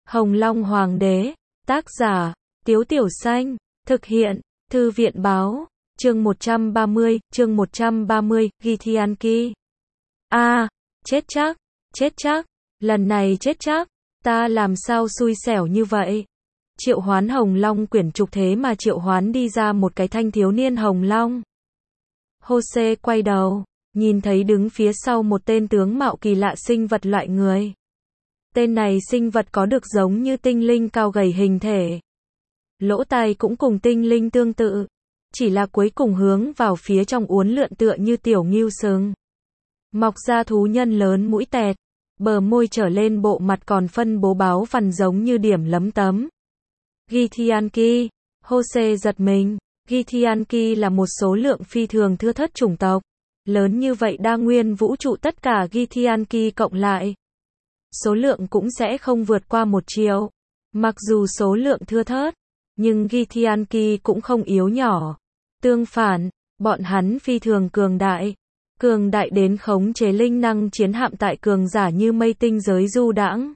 Hồng Long Hoàng đế, tác giả, Tiếu Tiểu Xanh, thực hiện, Thư viện báo, chương 130, Githyanki. Chết chắc, lần này chết chắc, ta làm sao xui xẻo như vậy. Triệu hoán Hồng Long quyển trục thế mà triệu hoán đi ra một cái thanh thiếu niên Hồng Long. Jose quay đầu, nhìn thấy đứng phía sau một tên tướng mạo kỳ lạ sinh vật loại người. Tên này sinh vật có được giống như tinh linh cao gầy hình thể. Lỗ tai cũng cùng tinh linh tương tự, chỉ là cuối cùng hướng vào phía trong uốn lượn tựa như tiểu ngưu sừng. Mọc ra thú nhân lớn mũi tẹt, bờ môi trở lên bộ mặt còn phân bố báo vằn giống như điểm lấm tấm. Githyanki, Jose giật mình, Githyanki là một số lượng phi thường thưa thớt chủng tộc. Lớn như vậy đa nguyên vũ trụ tất cả Githyanki cộng lại. Số lượng cũng sẽ không vượt qua 1 triệu. Mặc dù số lượng thưa thớt, nhưng Githyanki cũng không yếu nhỏ. Tương phản, bọn hắn phi thường cường đại. Cường đại đến khống chế linh năng chiến hạm tại cường giả như mây tinh giới du đãng.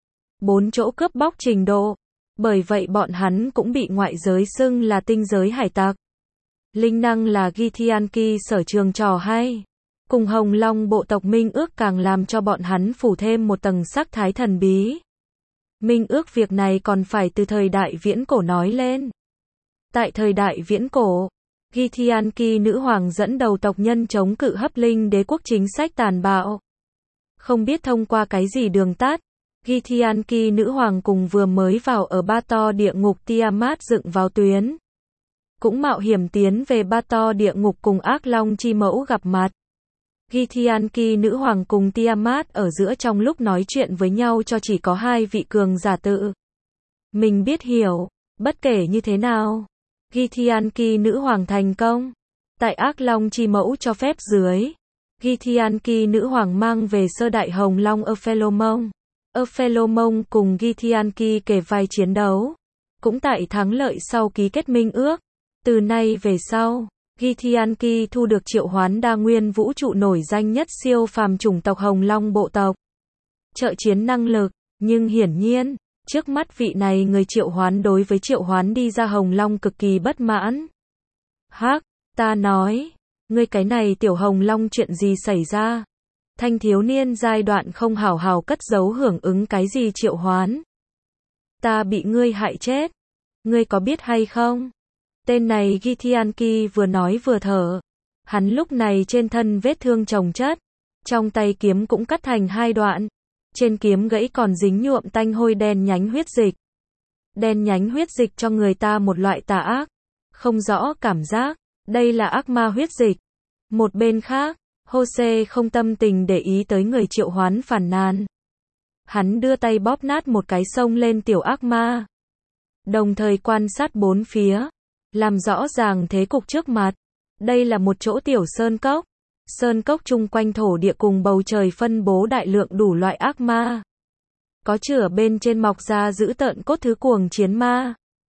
4 chỗ cướp bóc trình độ. Bởi vậy bọn hắn cũng bị ngoại giới xưng là tinh giới hải tặc. Linh năng là Githyanki sở trường trò hay. Cùng Hồng Long bộ tộc minh ước càng làm cho bọn hắn phủ thêm một tầng sắc thái thần bí. Minh ước việc này còn phải từ thời đại viễn cổ nói lên. Tại thời đại viễn cổ, Githyanki nữ hoàng dẫn đầu tộc nhân chống cự hấp linh đế quốc chính sách tàn bạo. Không biết thông qua cái gì đường tắt, Githyanki nữ hoàng cùng vừa mới vào ở Ba To địa ngục Tiamat dựng vào tuyến. Cũng mạo hiểm tiến về Ba To địa ngục cùng ác long chi mẫu gặp mặt. Githyanki nữ hoàng cùng Tiamat ở giữa trong lúc nói chuyện với nhau cho chỉ có 2 vị cường giả tự. Mình biết hiểu, bất kể như thế nào. Githyanki nữ hoàng thành công. Tại ác long chi mẫu cho phép dưới, Githyanki nữ hoàng mang về sơ đại Hồng Long Ophelomon. Ophelomon cùng Githyanki kề vai chiến đấu. Cũng tại thắng lợi sau ký kết minh ước. Từ nay về sau, Githyanki thu được triệu hoán đa nguyên vũ trụ nổi danh nhất siêu phàm chủng tộc Hồng Long bộ tộc. Trợ chiến năng lực, nhưng hiển nhiên, trước mắt vị này người triệu hoán đối với triệu hoán đi ra Hồng Long cực kỳ bất mãn. Hắc, ta nói, ngươi cái này tiểu Hồng Long chuyện gì xảy ra? Thanh thiếu niên giai đoạn không hào hào cất giấu hưởng ứng cái gì triệu hoán. Ta bị ngươi hại chết. Ngươi có biết hay không? Tên này Githyanki vừa nói vừa thở. Hắn lúc này trên thân vết thương chồng chất. Trong tay kiếm cũng cắt thành 2 đoạn. Trên kiếm gãy còn dính nhuộm tanh hôi đen nhánh huyết dịch. Đen nhánh huyết dịch cho người ta một loại tà ác. Không rõ cảm giác. Đây là ác ma huyết dịch. Một bên khác, Jose không tâm tình để ý tới người triệu hoán phàn nàn. Hắn đưa tay bóp nát một cái xông lên tiểu ác ma. Đồng thời quan sát bốn phía. Làm rõ ràng thế cục trước mặt. Đây là một chỗ tiểu sơn cốc. Sơn cốc chung quanh thổ địa cùng bầu trời phân bố đại lượng đủ loại ác ma. Có chửa bên trên mọc ra dữ tợn cốt thứ cuồng chiến ma.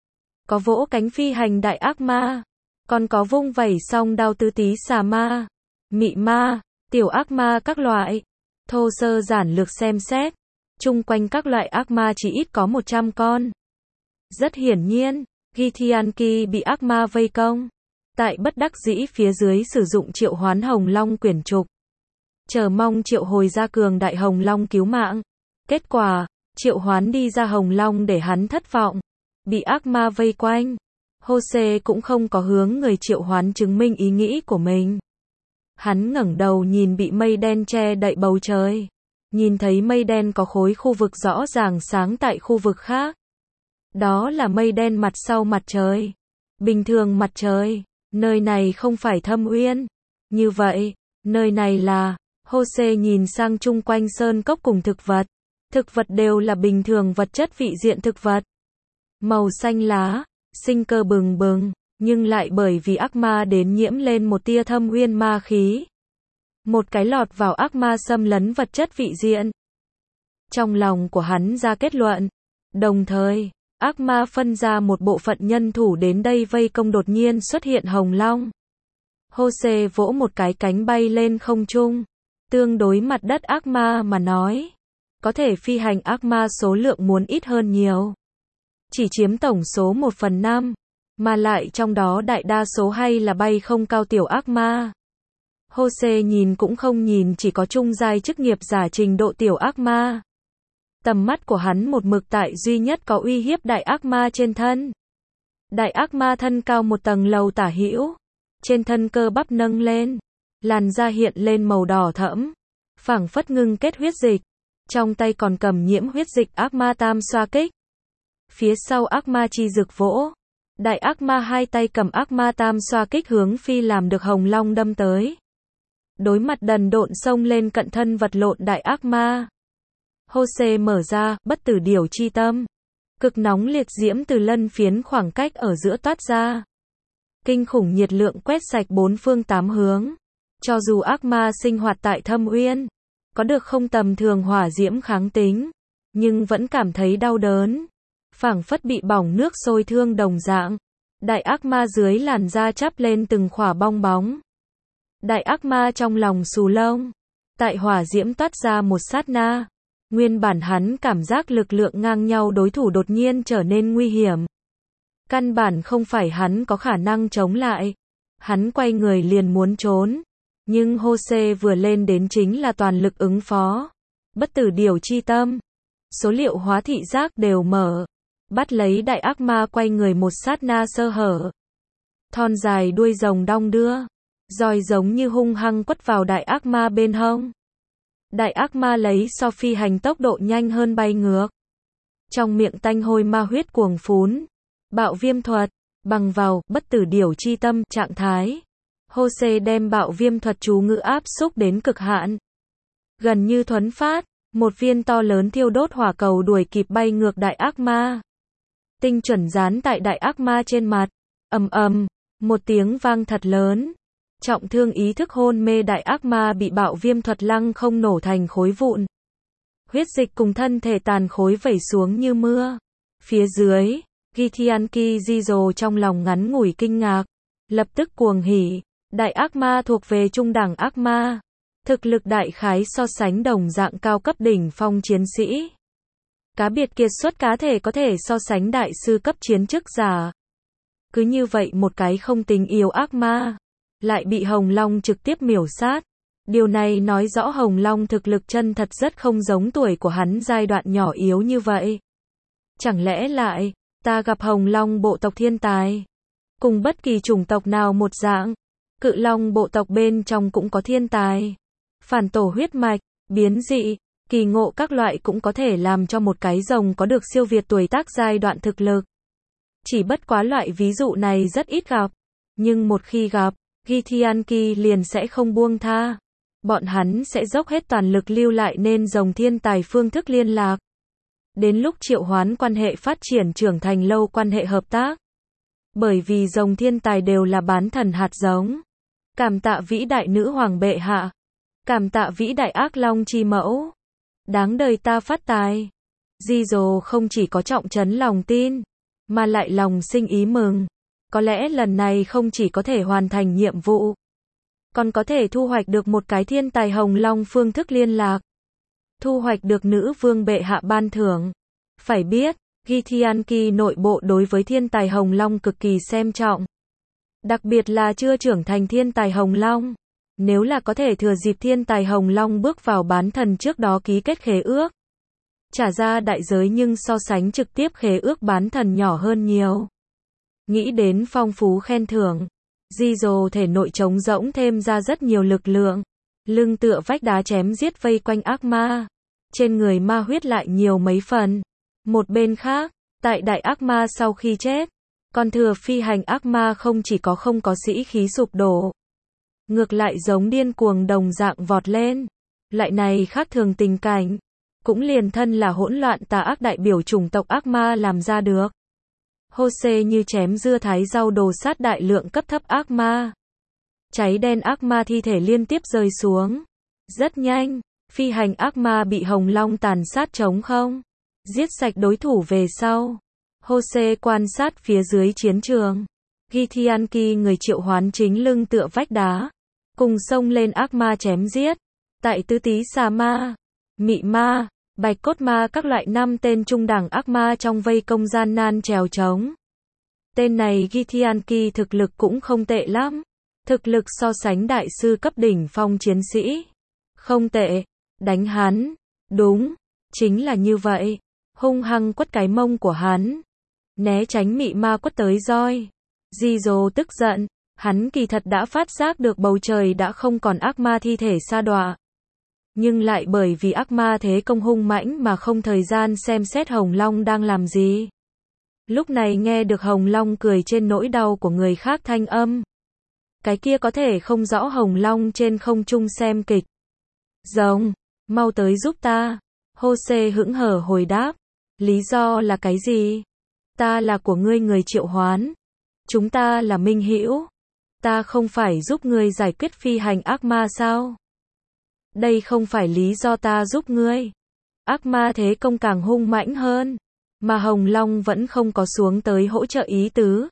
Có vỗ cánh phi hành đại ác ma. Còn có vung vẩy song đao tứ tí xà ma, mị ma, tiểu ác ma các loại. Thô sơ giản lược xem xét. Chung quanh các loại ác ma chỉ ít có 100 con. Rất hiển nhiên, Githyanki bị ác ma vây công. Tại bất đắc dĩ phía dưới sử dụng triệu hoán Hồng Long quyển trục. Chờ mong triệu hồi ra cường đại Hồng Long cứu mạng. Kết quả, triệu hoán đi ra Hồng Long để hắn thất vọng. Bị ác ma vây quanh. Jose cũng không có hướng người triệu hoán chứng minh ý nghĩ của mình. Hắn ngẩng đầu nhìn bị mây đen che đậy bầu trời. Nhìn thấy mây đen có khối khu vực rõ ràng sáng tại khu vực khác. Đó là mây đen mặt sau mặt trời. Bình thường mặt trời, nơi này không phải Thâm Uyên. Như vậy, nơi này là, Jose nhìn sang chung quanh sơn cốc cùng thực vật. Thực vật đều là bình thường vật chất vị diện thực vật. Màu xanh lá, sinh cơ bừng bừng, nhưng lại bởi vì ác ma đến nhiễm lên một tia Thâm Uyên ma khí. Một cái lọt vào ác ma xâm lấn vật chất vị diện. Trong lòng của hắn ra kết luận. Đồng thời, ác ma phân ra một bộ phận nhân thủ đến đây vây công đột nhiên xuất hiện Hồng Long. Jose vỗ một cái cánh bay lên không trung. Tương đối mặt đất ác ma mà nói. có thể phi hành ác ma số lượng muốn ít hơn nhiều. Chỉ chiếm tổng số 1/5, mà lại trong đó đại đa số hay là bay không cao tiểu ác ma. Jose nhìn cũng không nhìn, chỉ có trung giai chức nghiệp giả trình độ tiểu ác ma. Tầm mắt của hắn một mực tại duy nhất có uy hiếp đại ác ma trên thân. Đại ác ma thân cao một tầng lầu tả hữu, trên thân cơ bắp nâng lên, làn da hiện lên màu đỏ thẫm, phảng phất ngưng kết huyết dịch, trong tay còn cầm nhiễm huyết dịch ác ma tam xoa kích. Phía sau ác ma chi rực vỗ, đại ác ma hai tay cầm ác ma tam xoa kích hướng phi làm được hồng long đâm tới. Đối mặt đần độn xông lên cận thân vật lộn đại ác ma. Jose mở ra, bất tử điểu chi tâm. Cực nóng liệt diễm từ lân phiến khoảng cách ở giữa toát ra. Kinh khủng nhiệt lượng quét sạch bốn phương tám hướng. Cho dù ác ma sinh hoạt tại thâm uyên, có được không tầm thường hỏa diễm kháng tính, nhưng vẫn cảm thấy đau đớn. Phảng phất bị bỏng nước sôi thương đồng dạng. Đại ác ma dưới làn da chắp lên từng khỏa bong bóng. Đại ác ma trong lòng xù lông. Tại hỏa diễm toát ra một sát na. Nguyên bản hắn cảm giác lực lượng ngang nhau đối thủ đột nhiên trở nên nguy hiểm. Căn bản không phải hắn có khả năng chống lại. Hắn quay người liền muốn trốn. Nhưng Jose vừa lên đến chính là toàn lực ứng phó. Bất tử điểu chi tâm. Số liệu hóa thị giác đều mở. Bắt lấy đại ác ma quay người một sát na sơ hở. Thon dài đuôi rồng đong đưa. Roi giống như hung hăng quất vào đại ác ma bên hông. Đại ác ma lấy so phi hành tốc độ nhanh hơn bay ngược. Trong miệng tanh hôi ma huyết cuồng phún. Bạo viêm thuật, bằng vào, bất tử điểu chi tâm, trạng thái. Jose đem bạo viêm thuật chú ngữ áp xúc đến cực hạn. Gần như thuấn phát, một viên to lớn thiêu đốt hỏa cầu đuổi kịp bay ngược đại ác ma. Tinh chuẩn dán tại đại ác ma trên mặt. Ầm ầm, một tiếng vang thật lớn. Trọng thương ý thức hôn mê đại ác ma bị bạo viêm thuật lăng không nổ thành khối vụn. Huyết dịch cùng thân thể tàn khối vẩy xuống như mưa. Phía dưới, Githyanki Jizo trong lòng ngắn ngủi kinh ngạc. Lập tức cuồng hỉ. Đại ác ma thuộc về trung đẳng ác ma. Thực lực đại khái so sánh đồng dạng cao cấp đỉnh phong chiến sĩ. Cá biệt kiệt xuất cá thể có thể so sánh đại sư cấp chiến chức giả. Cứ như vậy một cái không tính yếu ác ma. Lại bị Hồng Long trực tiếp miểu sát. Điều này nói rõ Hồng Long thực lực chân thật rất không giống tuổi của hắn giai đoạn nhỏ yếu như vậy. Chẳng lẽ lại, ta gặp Hồng Long bộ tộc thiên tài. Cùng bất kỳ chủng tộc nào một dạng. Cự Long bộ tộc bên trong cũng có thiên tài. Phản tổ huyết mạch, biến dị, kỳ ngộ các loại cũng có thể làm cho một cái rồng có được siêu việt tuổi tác giai đoạn thực lực. Chỉ bất quá loại ví dụ này rất ít gặp. Nhưng một khi gặp, Githyanki liền sẽ không buông tha. Bọn hắn sẽ dốc hết toàn lực lưu lại nên rồng thiên tài phương thức liên lạc. Đến lúc triệu hoán quan hệ phát triển trưởng thành lâu quan hệ hợp tác. Bởi vì rồng thiên tài đều là bán thần hạt giống. Cảm tạ vĩ đại nữ hoàng bệ hạ. Cảm tạ vĩ đại ác long chi mẫu. Đáng đời ta phát tài. Jizo không chỉ có trọng trấn lòng tin, mà lại lòng sinh ý mừng. Có lẽ lần này không chỉ có thể hoàn thành nhiệm vụ, còn có thể thu hoạch được một cái thiên tài hồng long phương thức liên lạc. Thu hoạch được nữ vương bệ hạ ban thưởng. Phải biết, Githyanki nội bộ đối với thiên tài hồng long cực kỳ xem trọng. Đặc biệt là chưa trưởng thành thiên tài hồng long. Nếu là có thể thừa dịp thiên tài hồng long bước vào bán thần trước đó ký kết khế ước. Trả ra đại giới nhưng so sánh trực tiếp khế ước bán thần nhỏ hơn nhiều. Nghĩ đến phong phú khen thưởng, Jizo thể nội trống rỗng thêm ra rất nhiều lực lượng. Lưng tựa vách đá chém giết vây quanh ác ma. Trên người ma huyết lại nhiều mấy phần. Một bên khác, tại đại ác ma sau khi chết, còn thừa phi hành ác ma không chỉ có không có sĩ khí sụp đổ. Ngược lại giống điên cuồng đồng dạng vọt lên. Lại này khác thường tình cảnh. Cũng liền thân là hỗn loạn tà ác đại biểu chủng tộc ác ma làm ra được. Jose như chém dưa thái rau đồ sát đại lượng cấp thấp ác ma. Cháy đen ác ma thi thể liên tiếp rơi xuống. Rất nhanh, phi hành ác ma bị Hồng Long tàn sát trống không. Giết sạch đối thủ về sau. Jose quan sát phía dưới chiến trường. Githyanki người triệu hoán chính lưng tựa vách đá. Cùng xông lên ác ma chém giết. Tại tứ tí xà ma, mị ma, Bạch cốt ma các loại 5 tên trung đẳng ác ma trong vây công gian nan trèo trống. Tên này Githyanki thực lực cũng không tệ lắm. Thực lực so sánh đại sư cấp đỉnh phong chiến sĩ. Không tệ. Đánh hắn. Đúng. Chính là như vậy. Hung hăng quất cái mông của hắn. Né tránh mị ma quất tới roi. Jizo tức giận. Hắn kỳ thật đã phát giác được bầu trời đã không còn ác ma thi thể sa đọa. Nhưng lại bởi vì ác ma thế công hung mãnh mà không thời gian xem xét Hồng Long đang làm gì. Lúc này nghe được Hồng Long cười trên nỗi đau của người khác thanh âm. Cái kia có thể không rõ Hồng Long trên không trung xem kịch. Rồng, mau tới giúp ta. Hose hững hờ hồi đáp. Lý do là cái gì? Ta là của ngươi người triệu hoán. Chúng ta là minh hữu. Ta không phải giúp ngươi giải quyết phi hành ác ma sao? Đây không phải lý do ta giúp ngươi. Ác ma thế công càng hung mãnh hơn. Mà Hồng Long vẫn không có xuống tới hỗ trợ ý tứ.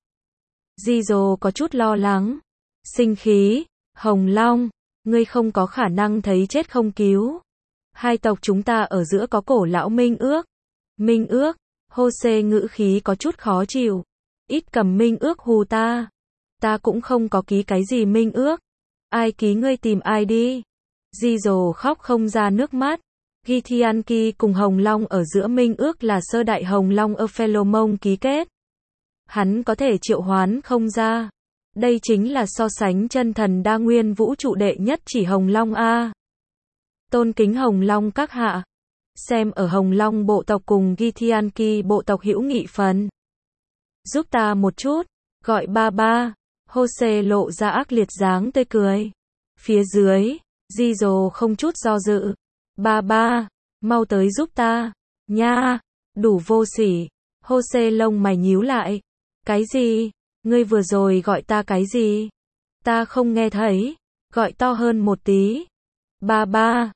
Jizo có chút lo lắng. Sinh khí. Hồng Long, ngươi không có khả năng thấy chết không cứu. Hai tộc chúng ta ở giữa có cổ lão minh ước. Minh ước. Hose ngữ khí có chút khó chịu. Ít cầm minh ước hù ta. Ta cũng không có ký cái gì minh ước. Ai ký ngươi tìm ai đi. Jizo khóc không ra nước mắt. Githyanki cùng Hồng Long ở giữa minh ước là sơ đại Hồng Long Ophelomon ký kết. Hắn có thể triệu hoán không ra. Đây chính là so sánh chân thần đa nguyên vũ trụ đệ nhất chỉ Hồng Long A. Tôn kính Hồng Long các hạ. Xem ở Hồng Long bộ tộc cùng Githyanki bộ tộc hữu nghị phần. Giúp ta một chút. Gọi ba ba. Hose lộ ra ác liệt dáng tươi cười. Phía dưới, Jizo không chút do dự. Ba ba, mau tới giúp ta. Nha, đủ vô sỉ. Hose lông mày nhíu lại. Cái gì? Ngươi vừa rồi gọi ta cái gì? Ta không nghe thấy. Gọi to hơn một tí. Ba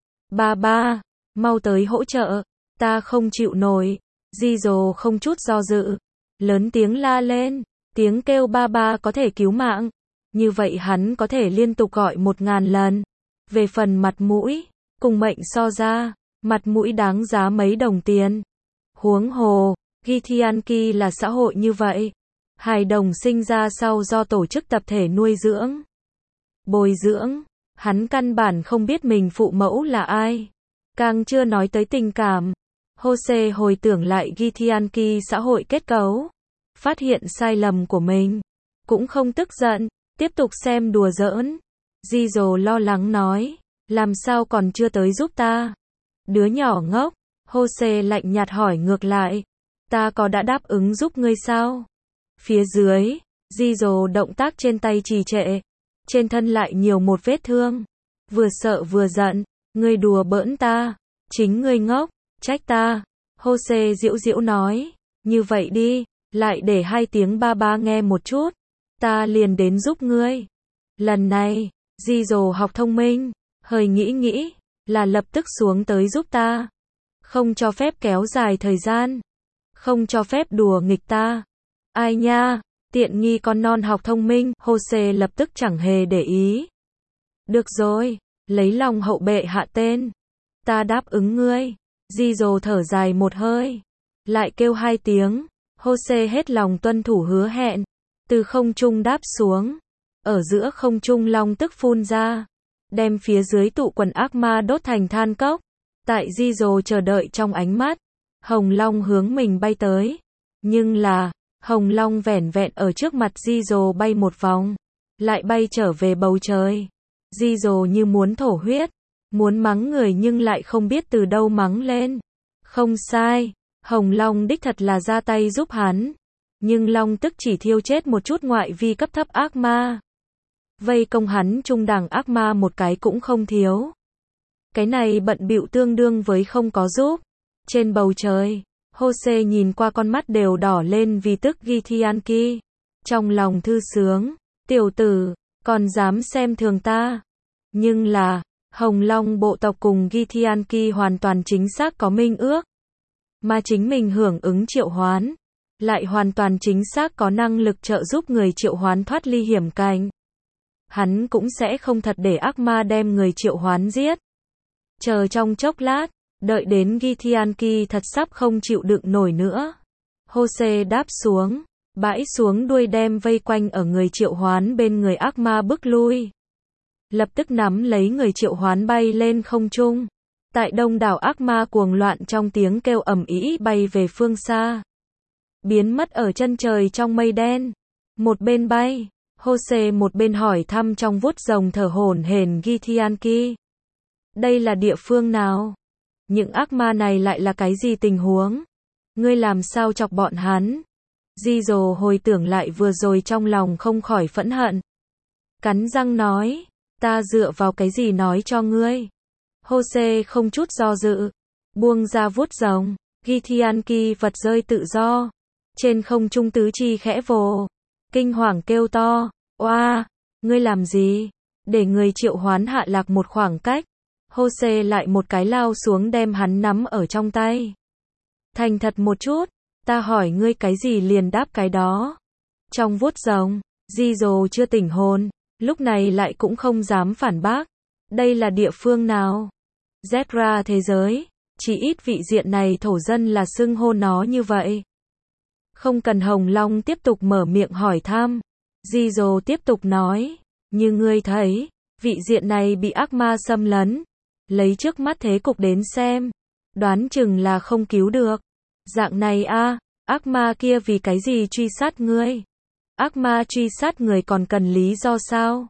ba, mau tới hỗ trợ. Ta không chịu nổi. Jizo không chút do dự. Lớn tiếng la lên. Tiếng kêu ba ba có thể cứu mạng. Như vậy hắn có thể liên tục gọi 1000 lần. Về phần mặt mũi, cùng mệnh so ra, mặt mũi đáng giá mấy đồng tiền. Huống hồ, Githyanki là xã hội như vậy. Hài đồng sinh ra sau do tổ chức tập thể nuôi dưỡng. Bồi dưỡng, hắn căn bản không biết mình phụ mẫu là ai. Càng chưa nói tới tình cảm. Hose hồi tưởng lại Githyanki xã hội kết cấu. Phát hiện sai lầm của mình. Cũng không tức giận, tiếp tục xem đùa giỡn. Jizo lo lắng nói. Làm sao còn chưa tới giúp ta? Đứa nhỏ ngốc. Hose lạnh nhạt hỏi ngược lại. Ta có đã đáp ứng giúp ngươi sao? Phía dưới, Jizo động tác trên tay trì trệ. Trên thân lại nhiều một vết thương. Vừa sợ vừa giận. Ngươi đùa bỡn ta. Chính ngươi ngốc. Trách ta. Hose giễu giễu nói. Như vậy đi. Lại để 2 tiếng ba ba nghe một chút. Ta liền đến giúp ngươi. Lần này, Jizo học thông minh. Hơi nghĩ. Là lập tức xuống tới giúp ta. Không cho phép kéo dài thời gian. Không cho phép đùa nghịch ta. Ai nha, tiện nghi con non học thông minh. Hose lập tức chẳng hề để ý. Được rồi, lấy lòng hậu bệ hạ tên. Ta đáp ứng ngươi. Jizo thở dài một hơi. Lại kêu 2 tiếng. Hose hết lòng tuân thủ hứa hẹn. Từ không trung đáp xuống. Ở giữa không trung long tức phun ra. Đem phía dưới tụ quần ác ma đốt thành than cốc. Tại Jizo chờ đợi trong ánh mắt. Hồng Long hướng mình bay tới. Nhưng là, Hồng Long vẻn vẹn ở trước mặt Jizo bay một vòng. Lại bay trở về bầu trời. Jizo như muốn thổ huyết. Muốn mắng người nhưng lại không biết từ đâu mắng lên. Không sai. Hồng Long đích thật là ra tay giúp hắn. Nhưng Long tức chỉ thiêu chết một chút ngoại vi cấp thấp ác ma. Vây công hắn trung đẳng ác ma một cái cũng không thiếu. Cái này bận bịu tương đương với không có giúp. Trên bầu trời, Hose nhìn qua con mắt đều đỏ lên vì tức Githyanki. Trong lòng thư sướng, tiểu tử, còn dám xem thường ta. Nhưng là, Hồng Long bộ tộc cùng Githyanki hoàn toàn chính xác có minh ước. Mà chính mình hưởng ứng triệu hoán. Lại hoàn toàn chính xác có năng lực trợ giúp người triệu hoán thoát ly hiểm cảnh. Hắn cũng sẽ không thật để ác ma đem người triệu hoán giết. Chờ trong chốc lát, Đợi đến Githyanki thật sắp không chịu đựng nổi nữa. Hose đáp xuống, bãi xuống đuôi đem vây quanh ở người Triệu Hoán bên người ác ma bước lui. Lập tức nắm lấy người Triệu Hoán bay lên không trung. Tại đông đảo ác ma cuồng loạn trong tiếng kêu ầm ĩ bay về phương xa. Biến mất ở chân trời trong mây đen. Một bên bay, Hose một bên hỏi thăm trong vuốt rồng thở hổn hển Githyanki. Đây là địa phương nào? Những ác ma này lại là cái gì tình huống? Ngươi làm sao chọc bọn hắn? Gizo hồi tưởng lại vừa rồi trong lòng không khỏi phẫn hận. Cắn răng nói, ta dựa vào cái gì nói cho ngươi? Hose không chút do dự, buông ra vuốt rồng, Githyanki vật rơi tự do. Trên không trung tứ chi khẽ vồ, kinh hoàng kêu to, oa, ngươi làm gì? Để người Triệu Hoán hạ lạc một khoảng cách. Hose lại một cái lao xuống đem hắn nắm ở trong tay. Thành thật một chút, ta hỏi ngươi cái gì liền đáp cái đó. Trong vuốt rồng, Gizo chưa tỉnh hồn, lúc này lại cũng không dám phản bác. Đây là địa phương nào? Zetra thế giới, chỉ ít vị diện này thổ dân là xưng hô nó như vậy. Không cần Hồng Long tiếp tục mở miệng hỏi thăm. Gizo tiếp tục nói, như ngươi thấy, vị diện này bị ác ma xâm lấn. Lấy trước mắt thế cục đến xem, đoán chừng là không cứu được. Dạng này a, ác ma kia vì cái gì truy sát ngươi? Ác ma truy sát người còn cần lý do sao?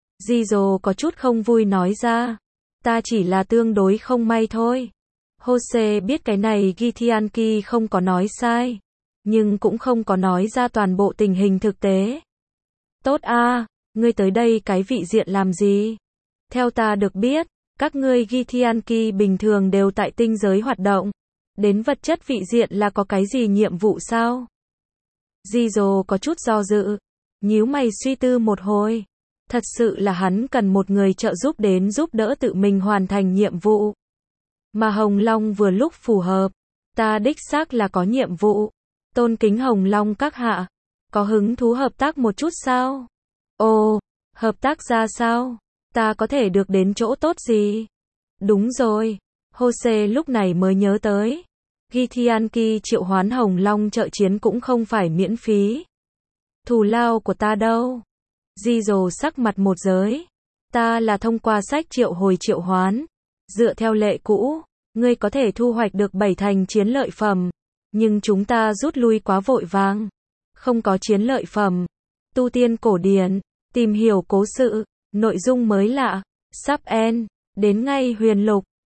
Gizo có chút không vui nói ra, ta chỉ là tương đối không may thôi. Hose biết cái này Githyanki không có nói sai, nhưng cũng không có nói ra toàn bộ tình hình thực tế. Tốt a, ngươi tới đây cái vị diện làm gì? Theo ta được biết, các ngươi Githyanki bình thường đều tại tinh giới hoạt động. Đến vật chất vị diện là có cái gì nhiệm vụ sao? Gizo có chút do dự, nhíu mày suy tư một hồi. Thật sự là hắn cần một người trợ giúp đến giúp đỡ tự mình hoàn thành nhiệm vụ. Mà Hồng Long vừa lúc phù hợp. Ta đích xác là có nhiệm vụ. Tôn kính Hồng Long các hạ. Có hứng thú hợp tác một chút sao? Ồ, hợp tác ra sao? Ta có thể được đến chỗ tốt gì? Đúng rồi. Hose lúc này mới nhớ tới. Githyanki triệu hoán Hồng Long trợ chiến cũng không phải miễn phí. Thù lao của ta đâu? Gizo sắc mặt một giới. Ta là thông qua sách triệu hồi triệu hoán. Dựa theo lệ cũ, ngươi có thể thu hoạch được 7 thành chiến lợi phẩm. Nhưng chúng ta rút lui quá vội vàng. Không có chiến lợi phẩm. Tu tiên cổ điển, tìm hiểu cố sự, nội dung mới lạ, sub end, đến ngay huyền lục.